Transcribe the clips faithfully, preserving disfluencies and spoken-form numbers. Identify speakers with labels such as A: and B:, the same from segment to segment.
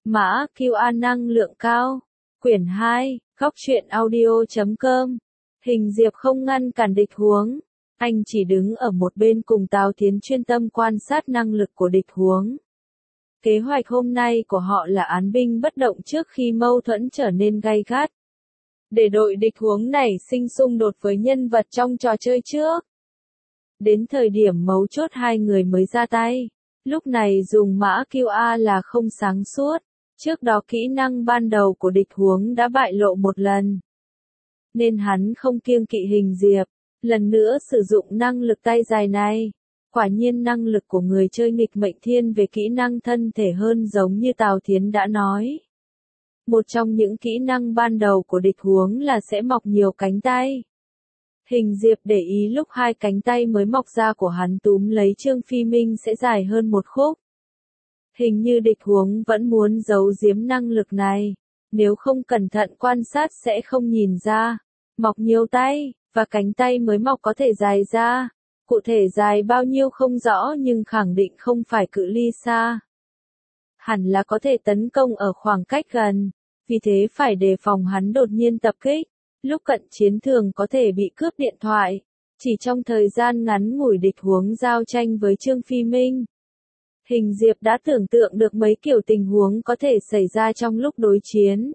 A: Mã quy a năng lượng cao. Quyển hai, góc truyện audio chấm com. Hình Diệp không ngăn cản địch huống. Anh chỉ đứng ở một bên cùng Tào Thiến chuyên tâm quan sát năng lực của địch huống. Kế hoạch hôm nay của họ là án binh bất động trước khi mâu thuẫn trở nên gay gắt. Để đội địch huống nảy sinh xung đột với nhân vật trong trò chơi trước. Đến thời điểm mấu chốt hai người mới ra tay. Lúc này dùng mã quy a là không sáng suốt. Trước đó kỹ năng ban đầu của địch huống đã bại lộ một lần. Nên hắn không kiêng kỵ Hình Diệp. Lần nữa sử dụng năng lực tay dài này. Quả nhiên năng lực của người chơi nghịch mệnh thiên về kỹ năng thân thể hơn giống như Tào Thiến đã nói. Một trong những kỹ năng ban đầu của địch huống là sẽ mọc nhiều cánh tay. Hình Diệp để ý lúc hai cánh tay mới mọc ra của hắn túm lấy Trương Phi Minh sẽ dài hơn một khúc. Hình như địch huống vẫn muốn giấu giếm năng lực này. Nếu không cẩn thận quan sát sẽ không nhìn ra. Mọc nhiều tay, và cánh tay mới mọc có thể dài ra. Cụ thể dài bao nhiêu không rõ nhưng khẳng định không phải cự ly xa. Hẳn là có thể tấn công ở khoảng cách gần. Vì thế phải đề phòng hắn đột nhiên tập kích. Lúc cận chiến thường có thể bị cướp điện thoại. Chỉ trong thời gian ngắn ngủi địch huống giao tranh với Trương Phi Minh. Hình Diệp đã tưởng tượng được mấy kiểu tình huống có thể xảy ra trong lúc đối chiến.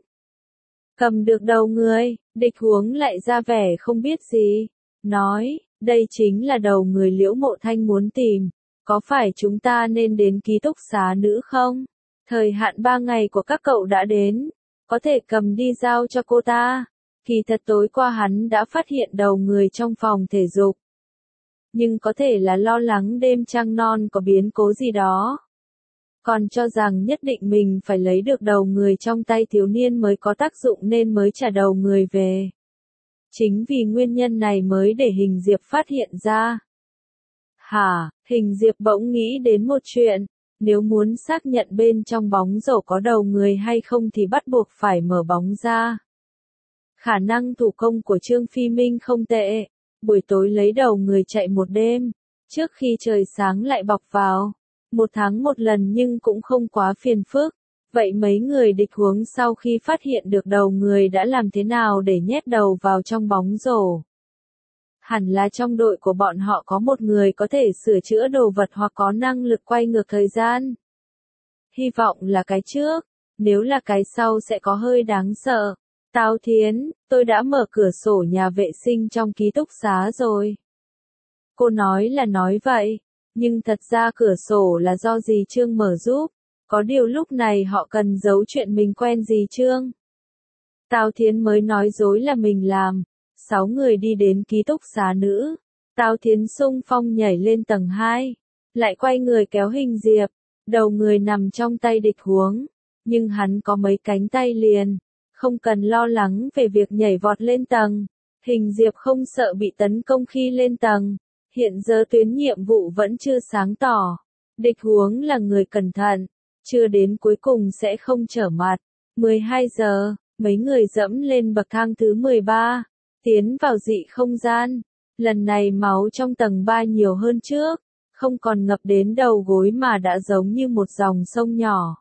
A: Cầm được đầu người, địch huống lại ra vẻ không biết gì. Nói, đây chính là đầu người Liễu Mộ Thanh muốn tìm. Có phải chúng ta nên đến ký túc xá nữ không? Thời hạn ba ngày của các cậu đã đến. Có thể cầm đi giao cho cô ta. Kỳ thật tối qua hắn đã phát hiện đầu người trong phòng thể dục. Nhưng có thể là lo lắng đêm trăng non có biến cố gì đó. Còn cho rằng nhất định mình phải lấy được đầu người trong tay thiếu niên mới có tác dụng nên mới trả đầu người về. Chính vì nguyên nhân này mới để Hình Diệp phát hiện ra. Hả, Hình Diệp bỗng nghĩ đến một chuyện. Nếu muốn xác nhận bên trong bóng rổ có đầu người hay không thì bắt buộc phải mở bóng ra. Khả năng thủ công của Trương Phi Minh không tệ. Buổi tối lấy đầu người chạy một đêm. Trước khi trời sáng lại bọc vào. Một tháng một lần nhưng cũng không quá phiền phức. Vậy mấy người địch huống sau khi phát hiện được đầu người đã làm thế nào để nhét đầu vào trong bóng rổ? Hẳn là trong đội của bọn họ có một người có thể sửa chữa đồ vật hoặc có năng lực quay ngược thời gian. Hy vọng là cái trước. Nếu là cái sau sẽ có hơi đáng sợ. Tào Thiến, tôi đã mở cửa sổ nhà vệ sinh trong ký túc xá rồi. Cô nói là nói vậy, nhưng thật ra cửa sổ là do dì Trương mở giúp. Có điều lúc này họ cần giấu chuyện mình quen dì Trương. Tào Thiến mới nói dối là mình làm. Sáu người đi đến ký túc xá nữ. Tào Thiến xung phong nhảy lên tầng hai. Lại quay người kéo Hình Diệp. Đầu người nằm trong tay địch huống. Nhưng hắn có mấy cánh tay liền. Không cần lo lắng về việc nhảy vọt lên tầng. Hình Diệp không sợ bị tấn công khi lên tầng. Hiện giờ tuyến nhiệm vụ vẫn chưa sáng tỏ. Địch huống là người cẩn thận. Chưa đến cuối cùng sẽ không trở mặt. mười hai giờ, mấy người dẫm lên bậc thang thứ mười ba. Tiến vào dị không gian. Lần này máu trong tầng ba nhiều hơn trước. Không còn ngập đến đầu gối mà đã giống như một dòng sông nhỏ.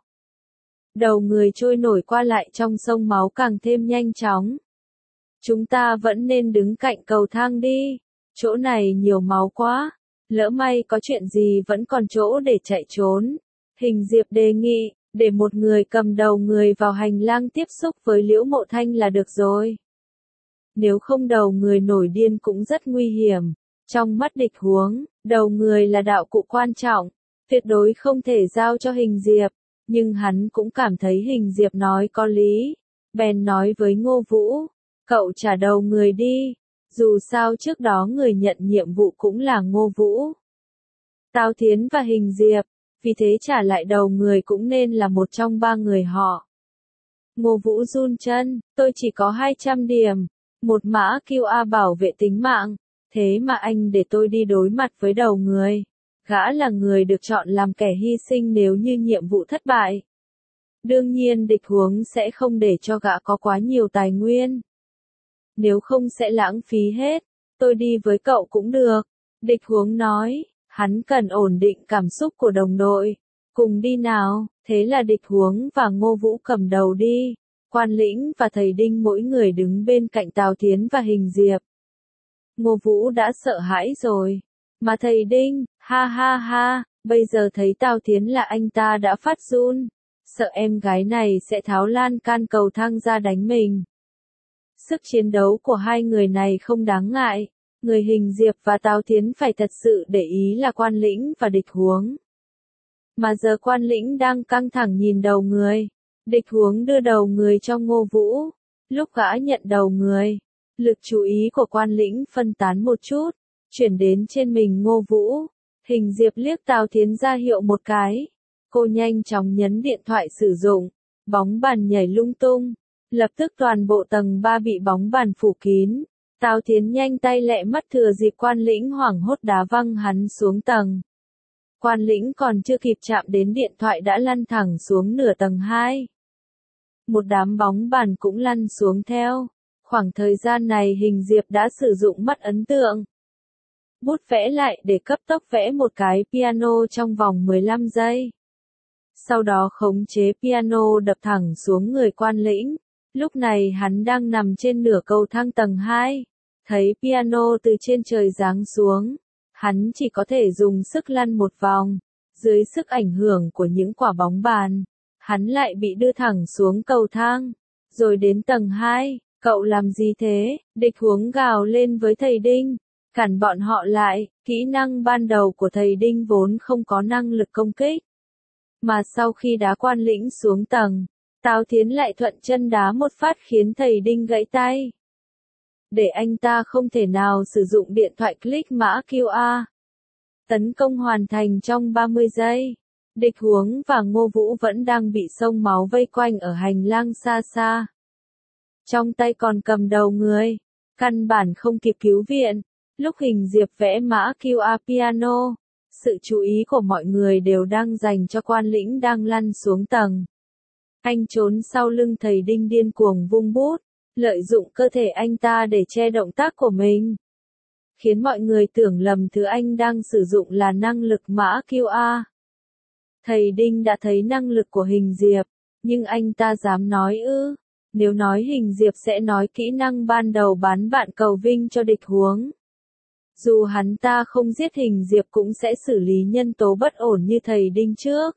A: Đầu người trôi nổi qua lại trong sông máu càng thêm nhanh chóng. Chúng ta vẫn nên đứng cạnh cầu thang đi. Chỗ này nhiều máu quá. Lỡ may có chuyện gì vẫn còn chỗ để chạy trốn. Hình Diệp đề nghị, để một người cầm đầu người vào hành lang tiếp xúc với Liễu Mộ Thanh là được rồi. Nếu không đầu người nổi điên cũng rất nguy hiểm. Trong mắt địch huống, đầu người là đạo cụ quan trọng. Tuyệt đối không thể giao cho Hình Diệp. Nhưng hắn cũng cảm thấy Hình Diệp nói có lý. Bèn nói với Ngô Vũ, cậu trả đầu người đi. Dù sao trước đó người nhận nhiệm vụ cũng là Ngô Vũ. Tào Thiến và Hình Diệp, vì thế trả lại đầu người cũng nên là một trong ba người họ. Ngô Vũ run chân, tôi chỉ có hai trăm điểm. Một mã quy a bảo vệ tính mạng. Thế mà anh để tôi đi đối mặt với đầu người. Gã là người được chọn làm kẻ hy sinh nếu như nhiệm vụ thất bại. Đương nhiên địch huống sẽ không để cho gã có quá nhiều tài nguyên. Nếu không sẽ lãng phí hết. Tôi đi với cậu cũng được. Địch huống nói, hắn cần ổn định cảm xúc của đồng đội. Cùng đi nào, thế là Địch Huống và Ngô Vũ cầm đầu đi. Quan Lĩnh và thầy Đinh mỗi người đứng bên cạnh Tào Thiến và Hình Diệp. Ngô Vũ đã sợ hãi rồi. Mà thầy Đinh, ha ha ha, bây giờ thấy Tào Thiến là anh ta đã phát run. Sợ em gái này sẽ tháo lan can cầu thang ra đánh mình. Sức chiến đấu của hai người này không đáng ngại. Người Hình Diệp và Tào Thiến phải thật sự để ý là Quan Lĩnh và Địch Huống. Mà giờ Quan Lĩnh đang căng thẳng nhìn đầu người. Địch Huống đưa đầu người cho Ngô Vũ. Lúc gã nhận đầu người, lực chú ý của Quan Lĩnh phân tán một chút, chuyển đến trên mình Ngô Vũ. Hình Diệp liếc Tào Thiến ra hiệu một cái. Cô nhanh chóng nhấn điện thoại sử dụng. Bóng bàn nhảy lung tung. Lập tức toàn bộ tầng ba bị bóng bàn phủ kín. Tào Thiến nhanh tay lẹ mắt thừa dịp Quan Lĩnh hoảng hốt đá văng hắn xuống tầng. Quan Lĩnh còn chưa kịp chạm đến điện thoại đã lăn thẳng xuống nửa tầng hai. Một đám bóng bàn cũng lăn xuống theo. Khoảng thời gian này Hình Diệp đã sử dụng mắt ấn tượng. Bút vẽ lại để cấp tốc vẽ một cái piano trong vòng mười lăm giây. Sau đó khống chế piano đập thẳng xuống người Quan Lĩnh. Lúc này hắn đang nằm trên nửa cầu thang tầng hai. Thấy piano từ trên trời giáng xuống. Hắn chỉ có thể dùng sức lăn một vòng. Dưới sức ảnh hưởng của những quả bóng bàn, hắn lại bị đưa thẳng xuống cầu thang. Rồi đến tầng hai, cậu làm gì thế? Địch Huống gào lên với thầy Đinh. Cản bọn họ lại, kỹ năng ban đầu của thầy Đinh vốn không có năng lực công kích. Mà sau khi đá Quan Lĩnh xuống tầng, Tào Thiến lại thuận chân đá một phát khiến thầy Đinh gãy tay. Để anh ta không thể nào sử dụng điện thoại click mã quy rờ. Tấn công hoàn thành trong ba mươi giây. Địch Huống và Ngô Vũ vẫn đang bị xông máu vây quanh ở hành lang xa xa. Trong tay còn cầm đầu người. Căn bản không kịp cứu viện. Lúc Hình Diệp vẽ mã quy rờ piano, sự chú ý của mọi người đều đang dành cho Quan Lĩnh đang lăn xuống tầng. Anh trốn sau lưng thầy Đinh điên cuồng vung bút, lợi dụng cơ thể anh ta để che động tác của mình. Khiến mọi người tưởng lầm thứ anh đang sử dụng là năng lực mã quy rờ. Thầy Đinh đã thấy năng lực của Hình Diệp, nhưng anh ta dám nói ư? Nếu nói Hình Diệp sẽ nói kỹ năng ban đầu bán bạn cầu vinh cho Địch Huống. Dù hắn ta không giết Hình Diệp cũng sẽ xử lý nhân tố bất ổn như thầy Đinh trước.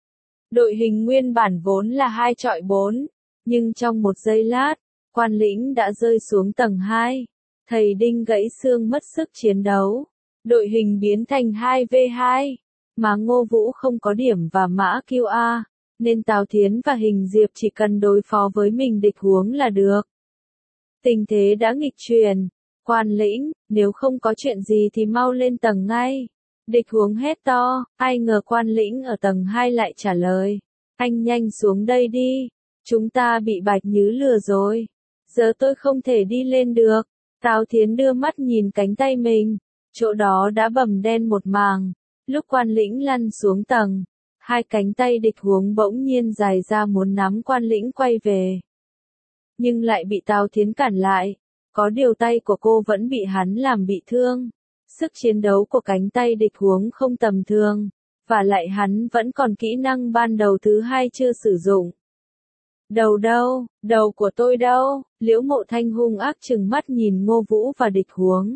A: Đội hình nguyên bản vốn là hai chọi bốn, nhưng trong một giây lát, Quan Lĩnh đã rơi xuống tầng hai. Thầy Đinh gãy xương mất sức chiến đấu. Đội hình biến thành hai vs hai, mà Ngô Vũ không có điểm và mã quy rờ, nên Tào Thiến và Hình Diệp chỉ cần đối phó với mình Địch Huống là được. Tình thế đã nghịch chuyển. Quan Lĩnh, nếu không có chuyện gì thì mau lên tầng ngay. Địch Huống hét to, ai ngờ Quan Lĩnh ở tầng hai lại trả lời. Anh nhanh xuống đây đi. Chúng ta bị Bạch Nhứ lừa rồi. Giờ tôi không thể đi lên được. Tào Thiến đưa mắt nhìn cánh tay mình. Chỗ đó đã bầm đen một màng. Lúc Quan Lĩnh lăn xuống tầng, hai cánh tay Địch Huống bỗng nhiên dài ra muốn nắm Quan Lĩnh quay về. Nhưng lại bị Tào Thiến cản lại. Có điều tay của cô vẫn bị hắn làm bị thương. Sức chiến đấu của cánh tay Địch Huống không tầm thường. Và lại hắn vẫn còn kỹ năng ban đầu thứ hai chưa sử dụng. Đầu đâu, đầu của tôi đâu? Liễu Mộ Thanh hung ác trừng mắt nhìn Ngô Vũ và Địch Huống.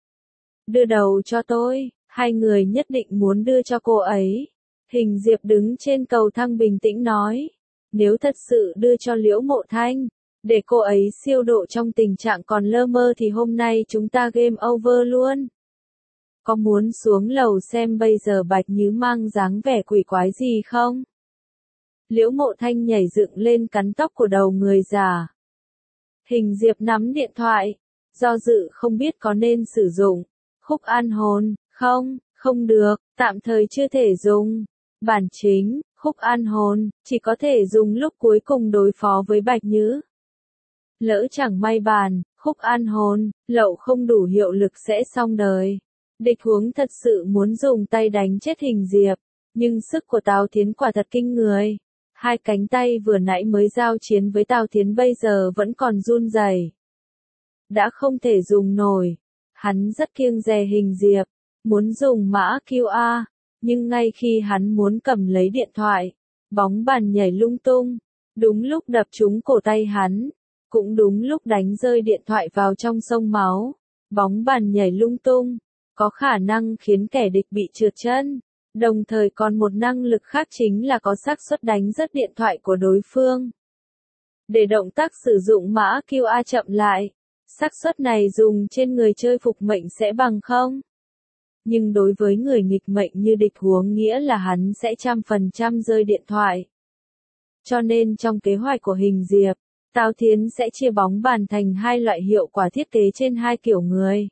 A: Đưa đầu cho tôi, hai người nhất định muốn đưa cho cô ấy. Hình Diệp đứng trên cầu thang bình tĩnh nói. Nếu thật sự đưa cho Liễu Mộ Thanh, để cô ấy siêu độ trong tình trạng còn lơ mơ thì hôm nay chúng ta game over luôn. Có muốn xuống lầu xem bây giờ Bạch Nhứ mang dáng vẻ quỷ quái gì không? Liễu Mộ Thanh nhảy dựng lên cắn tóc của đầu người già. Hình Diệp nắm điện thoại, do dự không biết có nên sử dụng. Khúc an hồn, không, không được, tạm thời chưa thể dùng. Bản chính, khúc an hồn, chỉ có thể dùng lúc cuối cùng đối phó với Bạch Nhứ. Lỡ chẳng may bàn, khúc an hồn, lậu không đủ hiệu lực sẽ xong đời. Địch Huống thật sự muốn dùng tay đánh chết Hình Diệp, nhưng sức của Tào Thiến quả thật kinh người. Hai cánh tay vừa nãy mới giao chiến với Tào Thiến bây giờ vẫn còn run rẩy. Đã không thể dùng nổi. Hắn rất kiêng dè Hình Diệp, muốn dùng mã quy rờ, Nhưng ngay khi hắn muốn cầm lấy điện thoại, bóng bàn nhảy lung tung, đúng lúc đập trúng cổ tay hắn, cũng đúng lúc đánh rơi điện thoại vào trong sông máu. Bóng bàn nhảy lung tung, có khả năng khiến kẻ địch bị trượt chân, đồng thời còn một năng lực khác chính là có xác suất đánh rớt điện thoại của đối phương. Để động tác sử dụng mã quy rờ chậm lại, xác suất này dùng trên người chơi phục mệnh sẽ bằng không. Nhưng đối với người nghịch mệnh như địch huống nghĩa là hắn sẽ trăm phần trăm rơi điện thoại. Cho nên trong kế hoạch của Hình Diệp, Tào Thiến sẽ chia bóng bàn thành hai loại hiệu quả thiết kế trên hai kiểu người.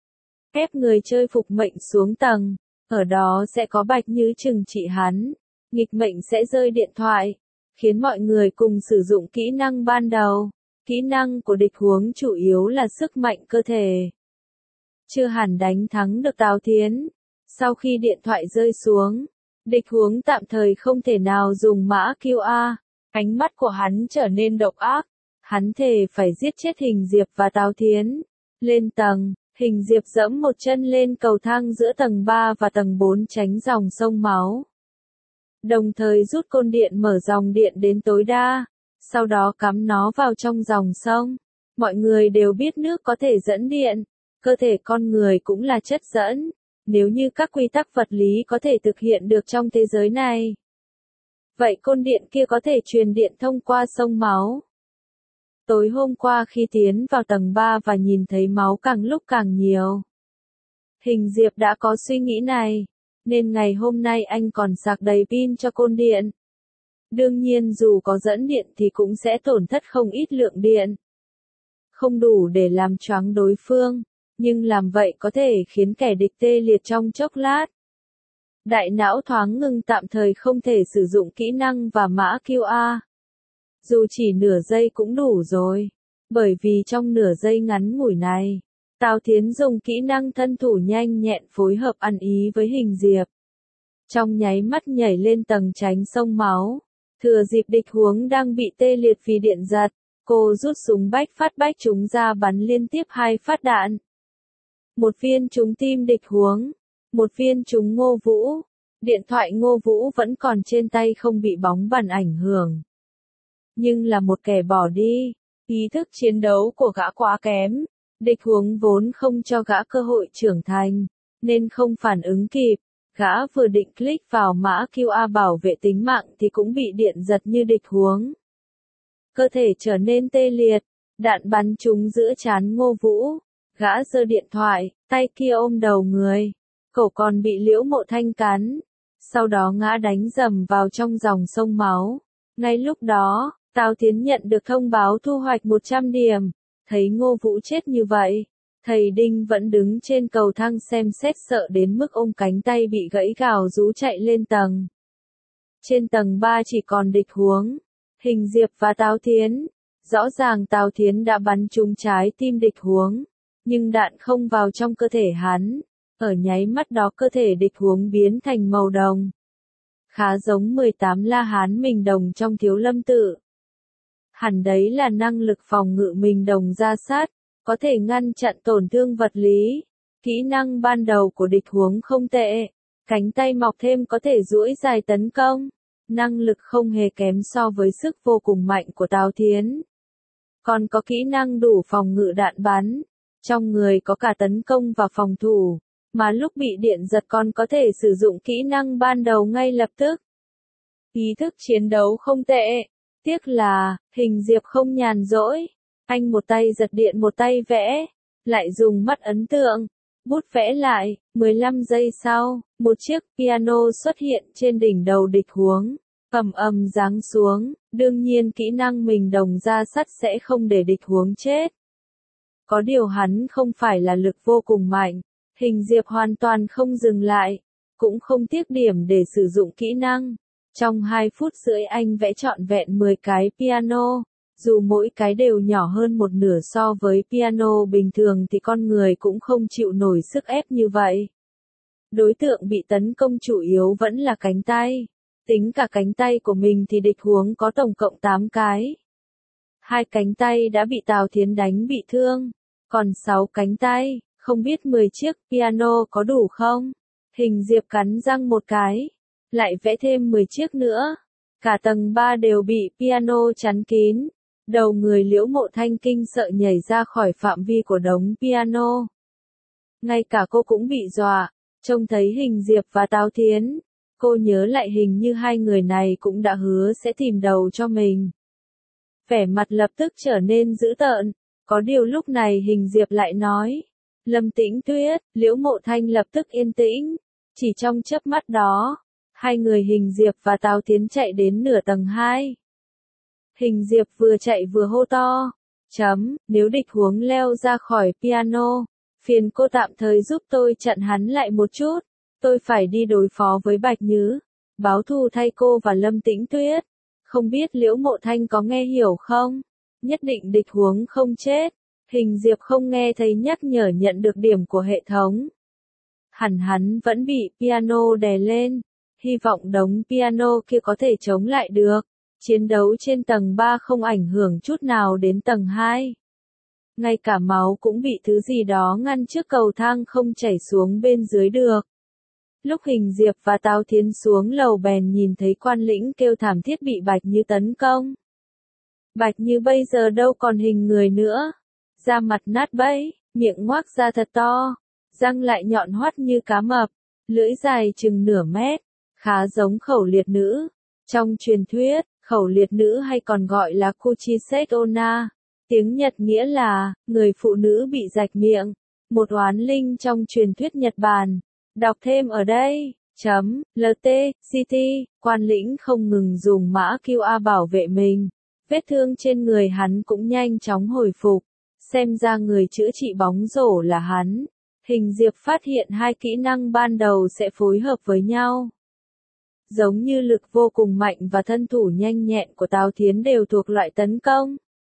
A: Ép người chơi phục mệnh xuống tầng, ở đó sẽ có Bạch Như trừng trị hắn, nghịch mệnh sẽ rơi điện thoại, khiến mọi người cùng sử dụng kỹ năng ban đầu. Kỹ năng của địch huống chủ yếu là sức mạnh cơ thể. Chưa hẳn đánh thắng được Tào Thiến. Sau khi điện thoại rơi xuống, địch huống tạm thời không thể nào dùng mã quy rờ. Ánh mắt của hắn trở nên độc ác. Hắn thề phải giết chết Hình Diệp và Tào Thiến. Lên tầng, Hình Diệp giẫm một chân lên cầu thang giữa tầng ba và tầng bốn tránh dòng sông máu. Đồng thời rút côn điện mở dòng điện đến tối đa, sau đó cắm nó vào trong dòng sông. Mọi người đều biết nước có thể dẫn điện, cơ thể con người cũng là chất dẫn, nếu như các quy tắc vật lý có thể thực hiện được trong thế giới này. Vậy côn điện kia có thể truyền điện thông qua sông máu. Tối hôm qua khi tiến vào tầng ba và nhìn thấy máu càng lúc càng nhiều, Hình Diệp đã có suy nghĩ này, nên ngày hôm nay anh còn sạc đầy pin cho côn điện. Đương nhiên dù có dẫn điện thì cũng sẽ tổn thất không ít lượng điện. Không đủ để làm choáng đối phương, nhưng làm vậy có thể khiến kẻ địch tê liệt trong chốc lát. Đại não thoáng ngưng tạm thời không thể sử dụng kỹ năng và mã quy rờ. Dù chỉ nửa giây cũng đủ rồi, bởi vì trong nửa giây ngắn ngủi này, Tào Thiến dùng kỹ năng thân thủ nhanh nhẹn phối hợp ăn ý với Hình Diệp. Trong nháy mắt nhảy lên tầng tránh sông máu, thừa dịp địch huống đang bị tê liệt vì điện giật, cô rút súng bách phát bách chúng ra bắn liên tiếp hai phát đạn. Một viên trúng tim địch huống, một viên trúng Ngô Vũ. Điện thoại Ngô Vũ vẫn còn trên tay không bị bóng bàn ảnh hưởng. Nhưng là một kẻ bỏ đi, ý thức chiến đấu của gã quá kém, địch huống vốn không cho gã cơ hội trưởng thành, nên không phản ứng kịp. Gã vừa định click vào mã quy rờ bảo vệ tính mạng thì cũng bị điện giật như địch huống. Cơ thể trở nên tê liệt, đạn bắn trúng giữa trán Ngô Vũ. Gã giơ điện thoại, tay kia ôm đầu người. Cổ còn bị Liễu Mộ Thanh cắn. Sau đó ngã đánh dầm vào trong dòng sông máu. Ngay lúc đó, Tào Thiến nhận được thông báo thu hoạch một trăm điểm. Thấy Ngô Vũ chết như vậy, thầy Đinh vẫn đứng trên cầu thang xem xét sợ đến mức ôm cánh tay bị gãy gào rú chạy lên tầng. Trên tầng ba chỉ còn địch huống, Hình Diệp và Tào Thiến. Rõ ràng Tào Thiến đã bắn trúng trái tim địch huống, nhưng đạn không vào trong cơ thể hắn. Ở nháy mắt đó cơ thể địch huống biến thành màu đồng. Khá giống mười tám La Hán mình đồng trong Thiếu Lâm Tự. Hẳn đấy là năng lực phòng ngự mình đồng ra sát, có thể ngăn chặn tổn thương vật lý. Kỹ năng ban đầu của địch huống không tệ, cánh tay mọc thêm có thể duỗi dài tấn công. Năng lực không hề kém so với sức vô cùng mạnh của Tào Thiến. Còn có kỹ năng đủ phòng ngự đạn bắn. Trong người có cả tấn công và phòng thủ, mà lúc bị điện giật còn có thể sử dụng kỹ năng ban đầu ngay lập tức. Ý thức chiến đấu không tệ. Tiếc là, Hình Diệp không nhàn rỗi. Anh một tay giật điện một tay vẽ, lại dùng mắt ấn tượng, bút vẽ lại. mười lăm giây sau, một chiếc piano xuất hiện trên đỉnh đầu địch huống, ầm ầm giáng xuống. Đương nhiên kỹ năng mình đồng ra sắt sẽ không để địch huống chết. Có điều hắn không phải là lực vô cùng mạnh. Hình Diệp hoàn toàn không dừng lại, cũng không tiếc điểm để sử dụng kỹ năng. Trong hai phút rưỡi anh vẽ trọn vẹn mười cái piano. Dù mỗi cái đều nhỏ hơn một nửa so với piano bình thường thì con người cũng không chịu nổi sức ép như vậy. Đối tượng bị tấn công chủ yếu vẫn là cánh tay. Tính cả cánh tay của mình thì địch huống có tổng cộng tám cái. Hai cánh tay đã bị Tào Thiến đánh bị thương. Còn sáu cánh tay, không biết mười chiếc piano có đủ không? Hình Diệp cắn răng một cái, lại vẽ thêm mười chiếc nữa. Cả tầng ba đều bị piano chắn kín. Đầu người Liễu Mộ Thanh kinh sợ nhảy ra khỏi phạm vi của đống piano. Ngay cả cô cũng bị dọa, trông thấy Hình Diệp và Tào Thiến. Cô nhớ lại hình như hai người này cũng đã hứa sẽ tìm đầu cho mình. Vẻ mặt lập tức trở nên dữ tợn, có điều lúc này Hình Diệp lại nói. Lâm Tĩnh Tuyết, Liễu Mộ Thanh lập tức yên tĩnh, chỉ trong chớp mắt đó, hai người Hình Diệp và Tào Thiến chạy đến nửa tầng hai. Hình Diệp vừa chạy vừa hô to, chấm, nếu địch huống leo ra khỏi piano, phiền cô tạm thời giúp tôi chặn hắn lại một chút, tôi phải đi đối phó với Bạch Nhứ, báo thù thay cô và Lâm Tĩnh Tuyết. Không biết Liễu Mộ Thanh có nghe hiểu không? Nhất định địch huống không chết. Hình Diệp không nghe thấy nhắc nhở nhận được điểm của hệ thống. Hẳn hắn vẫn bị piano đè lên, hy vọng đống piano kia có thể chống lại được. Chiến đấu trên tầng ba không ảnh hưởng chút nào đến tầng hai. Ngay cả máu cũng bị thứ gì đó ngăn trước cầu thang không chảy xuống bên dưới được. Lúc Hình Diệp và Tào Thiến xuống lầu bèn nhìn thấy Quan Lĩnh kêu thảm thiết bị Bạch Như tấn công. Bạch Như bây giờ đâu còn hình người nữa. Da mặt nát bấy, miệng ngoác ra thật to, răng lại nhọn hoắt như cá mập, lưỡi dài chừng nửa mét, khá giống khẩu liệt nữ. Trong truyền thuyết, khẩu liệt nữ hay còn gọi là Kuchisek Onna, tiếng Nhật nghĩa là, người phụ nữ bị rạch miệng, một oán linh trong truyền thuyết Nhật Bản. Đọc thêm ở đây, chấm, lt, ct, Quan Lĩnh không ngừng dùng mã quy a bảo vệ mình, vết thương trên người hắn cũng nhanh chóng hồi phục. Xem ra người chữa trị bóng rổ là hắn. Hình Diệp phát hiện hai kỹ năng ban đầu sẽ phối hợp với nhau. Giống như lực vô cùng mạnh và thân thủ nhanh nhẹn của Tào Thiến đều thuộc loại tấn công.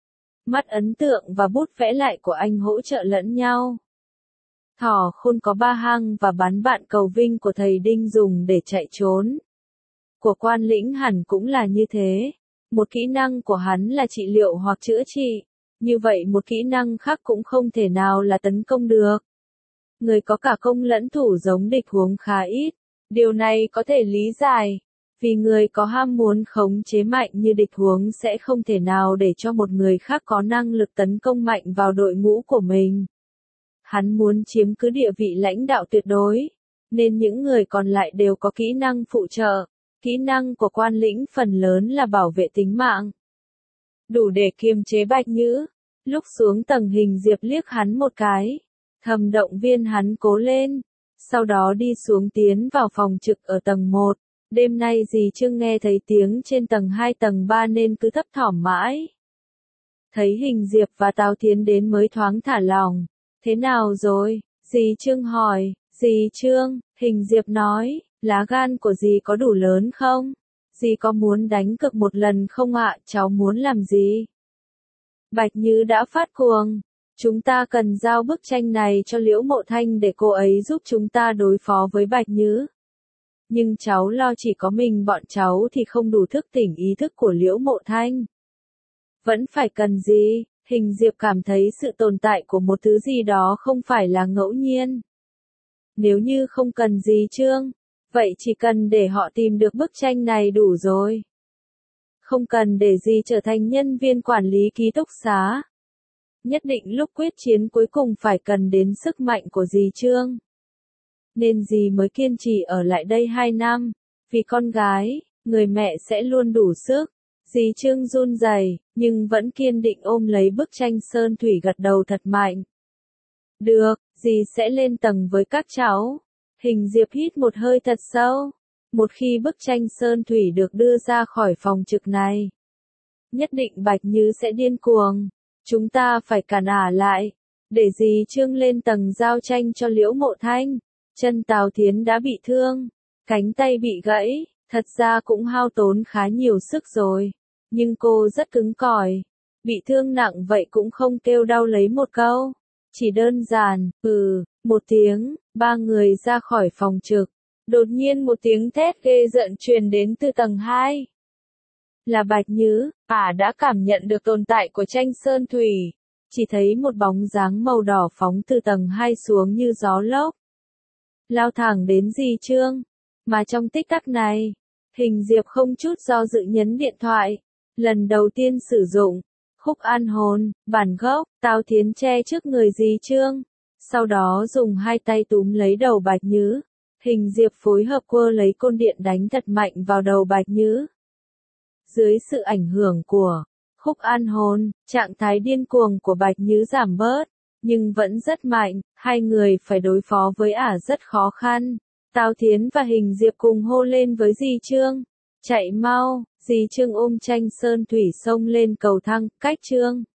A: Mắt ấn tượng và bút vẽ lại của anh hỗ trợ lẫn nhau. Thỏ khôn có ba hang và bắn bạn cầu vinh của thầy Đinh dùng để chạy trốn. Của Quan Lĩnh hẳn cũng là như thế. Một kỹ năng của hắn là trị liệu hoặc chữa trị. Như vậy một kỹ năng khác cũng không thể nào là tấn công được. Người có cả công lẫn thủ giống địch huống khá ít. Điều này có thể lý giải. Vì người có ham muốn khống chế mạnh như địch huống sẽ không thể nào để cho một người khác có năng lực tấn công mạnh vào đội ngũ của mình. Hắn muốn chiếm cứ địa vị lãnh đạo tuyệt đối. Nên những người còn lại đều có kỹ năng phụ trợ. Kỹ năng của Quan Lĩnh phần lớn là bảo vệ tính mạng. Đủ để kiềm chế Bạch Nhứ. Lúc xuống tầng Hình Diệp liếc hắn một cái, thầm động viên hắn cố lên, sau đó đi xuống tiến vào phòng trực ở tầng một. Đêm nay dì Trương nghe thấy tiếng trên tầng hai tầng ba nên cứ thấp thỏm mãi. Thấy Hình Diệp và Tào Thiến đến mới thoáng thả lòng. Thế nào rồi? Dì Trương hỏi. Dì Trương, Hình Diệp nói, lá gan của dì có đủ lớn không? Dì có muốn đánh cược một lần không ạ? Cháu muốn làm gì? Bạch Như đã phát cuồng. Chúng ta cần giao bức tranh này cho Liễu Mộ Thanh để cô ấy giúp chúng ta đối phó với Bạch Như. Nhưng cháu lo chỉ có mình bọn cháu thì không đủ thức tỉnh ý thức của Liễu Mộ Thanh. Vẫn phải cần gì? Hình Diệp cảm thấy sự tồn tại của một thứ gì đó không phải là ngẫu nhiên. Nếu như không cần gì Trương, vậy chỉ cần để họ tìm được bức tranh này đủ rồi. Không cần để gì trở thành nhân viên quản lý ký túc xá. Nhất định lúc quyết chiến cuối cùng phải cần đến sức mạnh của dì Trương. Nên dì mới kiên trì ở lại đây hai năm. Vì con gái, người mẹ sẽ luôn đủ sức. Dì Trương run rẩy, nhưng vẫn kiên định ôm lấy bức tranh sơn thủy gật đầu thật mạnh. Được, dì sẽ lên tầng với các cháu. Hình Diệp hít một hơi thật sâu. Một khi bức tranh sơn thủy được đưa ra khỏi phòng trực này, nhất định Bạch Như sẽ điên cuồng. Chúng ta phải cản ả lại, để dì Trương lên tầng giao tranh cho Liễu Mộ Thanh. Chân Tào Thiến đã bị thương, cánh tay bị gãy, thật ra cũng hao tốn khá nhiều sức rồi. Nhưng cô rất cứng cỏi, bị thương nặng vậy cũng không kêu đau lấy một câu. Chỉ đơn giản, ừ, một tiếng, ba người ra khỏi phòng trực. Đột nhiên một tiếng thét ghê rợn truyền đến từ tầng hai. Là Bạch Như, ả đã cảm nhận được tồn tại của tranh sơn thủy. Chỉ thấy một bóng dáng màu đỏ phóng từ tầng hai xuống như gió lốc. lao thẳng đến Di Trương. Mà trong tích tắc này, Hình Diệp không chút do dự nhấn điện thoại. Lần đầu tiên sử dụng, khúc an hồn, bản gốc, Tào Thiến che trước người Di Trương. Sau đó dùng hai tay túm lấy đầu Bạch Nhứ. Hình Diệp phối hợp quơ lấy côn điện đánh thật mạnh vào đầu Bạch Nhứ. Dưới sự ảnh hưởng của khúc an hồn, trạng thái điên cuồng của Bạch Nhứ giảm bớt, nhưng vẫn rất mạnh, hai người phải đối phó với ả rất khó khăn. Tào Thiến và Hình Diệp cùng hô lên với Di Trương. Chạy mau, Di Trương ôm Tranh Sơn Thủy xông lên cầu thang, cách Trương.